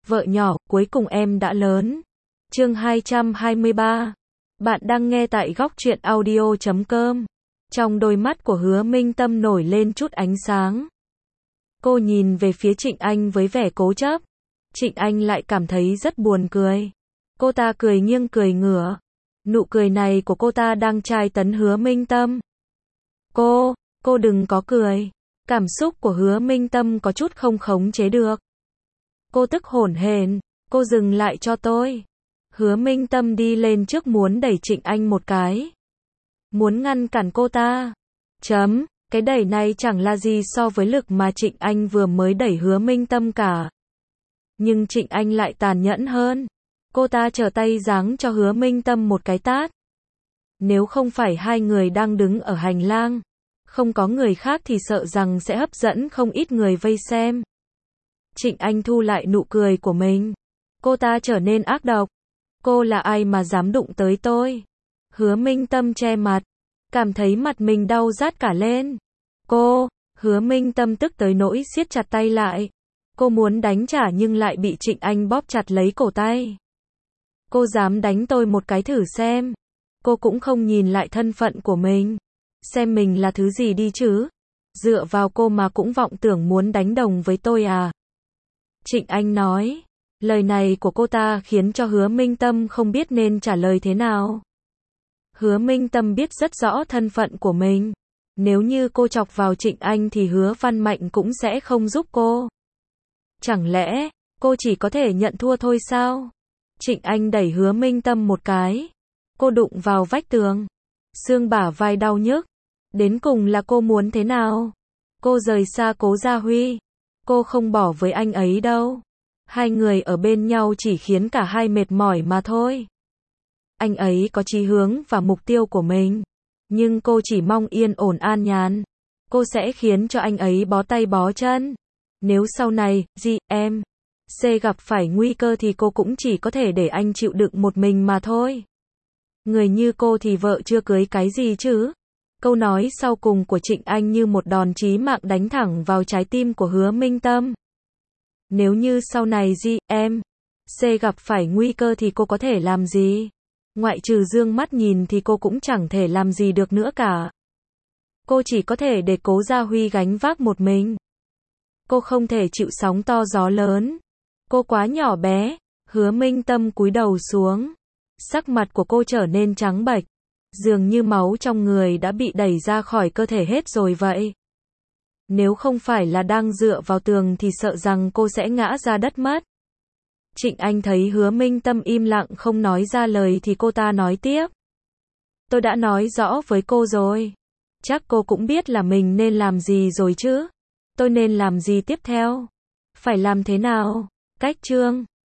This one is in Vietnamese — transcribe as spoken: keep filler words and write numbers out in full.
Vợ nhỏ, cuối cùng em đã lớn. Chương hai trăm hai mươi ba. Bạn đang nghe tại góc truyện audio chấm com. Trong đôi mắt của Hứa Minh Tâm nổi lên chút ánh sáng. Cô nhìn về phía Trịnh Anh với vẻ cố chấp. Trịnh Anh lại cảm thấy rất buồn cười. Cô ta cười nghiêng cười ngửa. Nụ cười này của cô ta đang tra tấn Hứa Minh Tâm. Cô, cô đừng có cười. Cảm xúc của Hứa Minh Tâm có chút không khống chế được. Cô tức hổn hển, cô dừng lại cho tôi. Hứa Minh Tâm đi lên trước muốn đẩy Trịnh Anh một cái. Muốn ngăn cản cô ta. Chấm, cái đẩy này chẳng là gì so với lực mà Trịnh Anh vừa mới đẩy Hứa Minh Tâm cả. Nhưng Trịnh Anh lại tàn nhẫn hơn. Cô ta trở tay giáng cho Hứa Minh Tâm một cái tát. Nếu không phải hai người đang đứng ở hành lang, không có người khác thì sợ rằng sẽ hấp dẫn không ít người vây xem. Trịnh Anh thu lại nụ cười của mình. Cô ta trở nên ác độc. Cô là ai mà dám đụng tới tôi? Hứa Minh Tâm che mặt, cảm thấy mặt mình đau rát cả lên. Cô, Hứa Minh Tâm tức tới nỗi siết chặt tay lại. Cô muốn đánh trả nhưng lại bị Trịnh Anh bóp chặt lấy cổ tay. Cô dám đánh tôi một cái thử xem. Cô cũng không nhìn lại thân phận của mình. Xem mình là thứ gì đi chứ. Dựa vào cô mà cũng vọng tưởng muốn đánh đồng với tôi à? Trịnh Anh nói. Lời này của cô ta khiến cho Hứa Minh Tâm không biết nên trả lời thế nào. Hứa Minh Tâm biết rất rõ thân phận của mình. Nếu như cô chọc vào Trịnh Anh thì Hứa Văn Mạnh cũng sẽ không giúp cô. Chẳng lẽ, cô chỉ có thể nhận thua thôi sao? Trịnh Anh đẩy Hứa Minh Tâm một cái. Cô đụng vào vách tường. Xương bả vai đau nhức. Đến cùng là cô muốn thế nào? Cô rời xa Cố Gia Huy. Cô không bỏ với anh ấy đâu. Hai người ở bên nhau chỉ khiến cả hai mệt mỏi mà thôi. Anh ấy có chí hướng và mục tiêu của mình. Nhưng cô chỉ mong yên ổn an nhàn. Cô sẽ khiến cho anh ấy bó tay bó chân. Nếu sau này, G, em, C gặp phải nguy cơ thì cô cũng chỉ có thể để anh chịu đựng một mình mà thôi. Người như cô thì vợ chưa cưới cái gì chứ? Câu nói sau cùng của Trịnh Anh như một đòn chí mạng đánh thẳng vào trái tim của Hứa Minh Tâm. Nếu như sau này G, em, C gặp phải nguy cơ thì cô có thể làm gì? Ngoại trừ dương mắt nhìn thì cô cũng chẳng thể làm gì được nữa cả. Cô chỉ có thể để Cố Gia Huy gánh vác một mình. Cô không thể chịu sóng to gió lớn. Cô quá nhỏ bé. Hứa Minh Tâm cúi đầu xuống. Sắc mặt của cô trở nên trắng bệch. Dường như máu trong người đã bị đẩy ra khỏi cơ thể hết rồi vậy. Nếu không phải là đang dựa vào tường thì sợ rằng cô sẽ ngã ra đất mất. Trịnh Anh thấy Hứa Minh Tâm im lặng không nói ra lời thì cô ta nói tiếp. Tôi đã nói rõ với cô rồi. Chắc cô cũng biết là mình nên làm gì rồi chứ. Tôi nên làm gì tiếp theo? Phải làm thế nào? Cách chương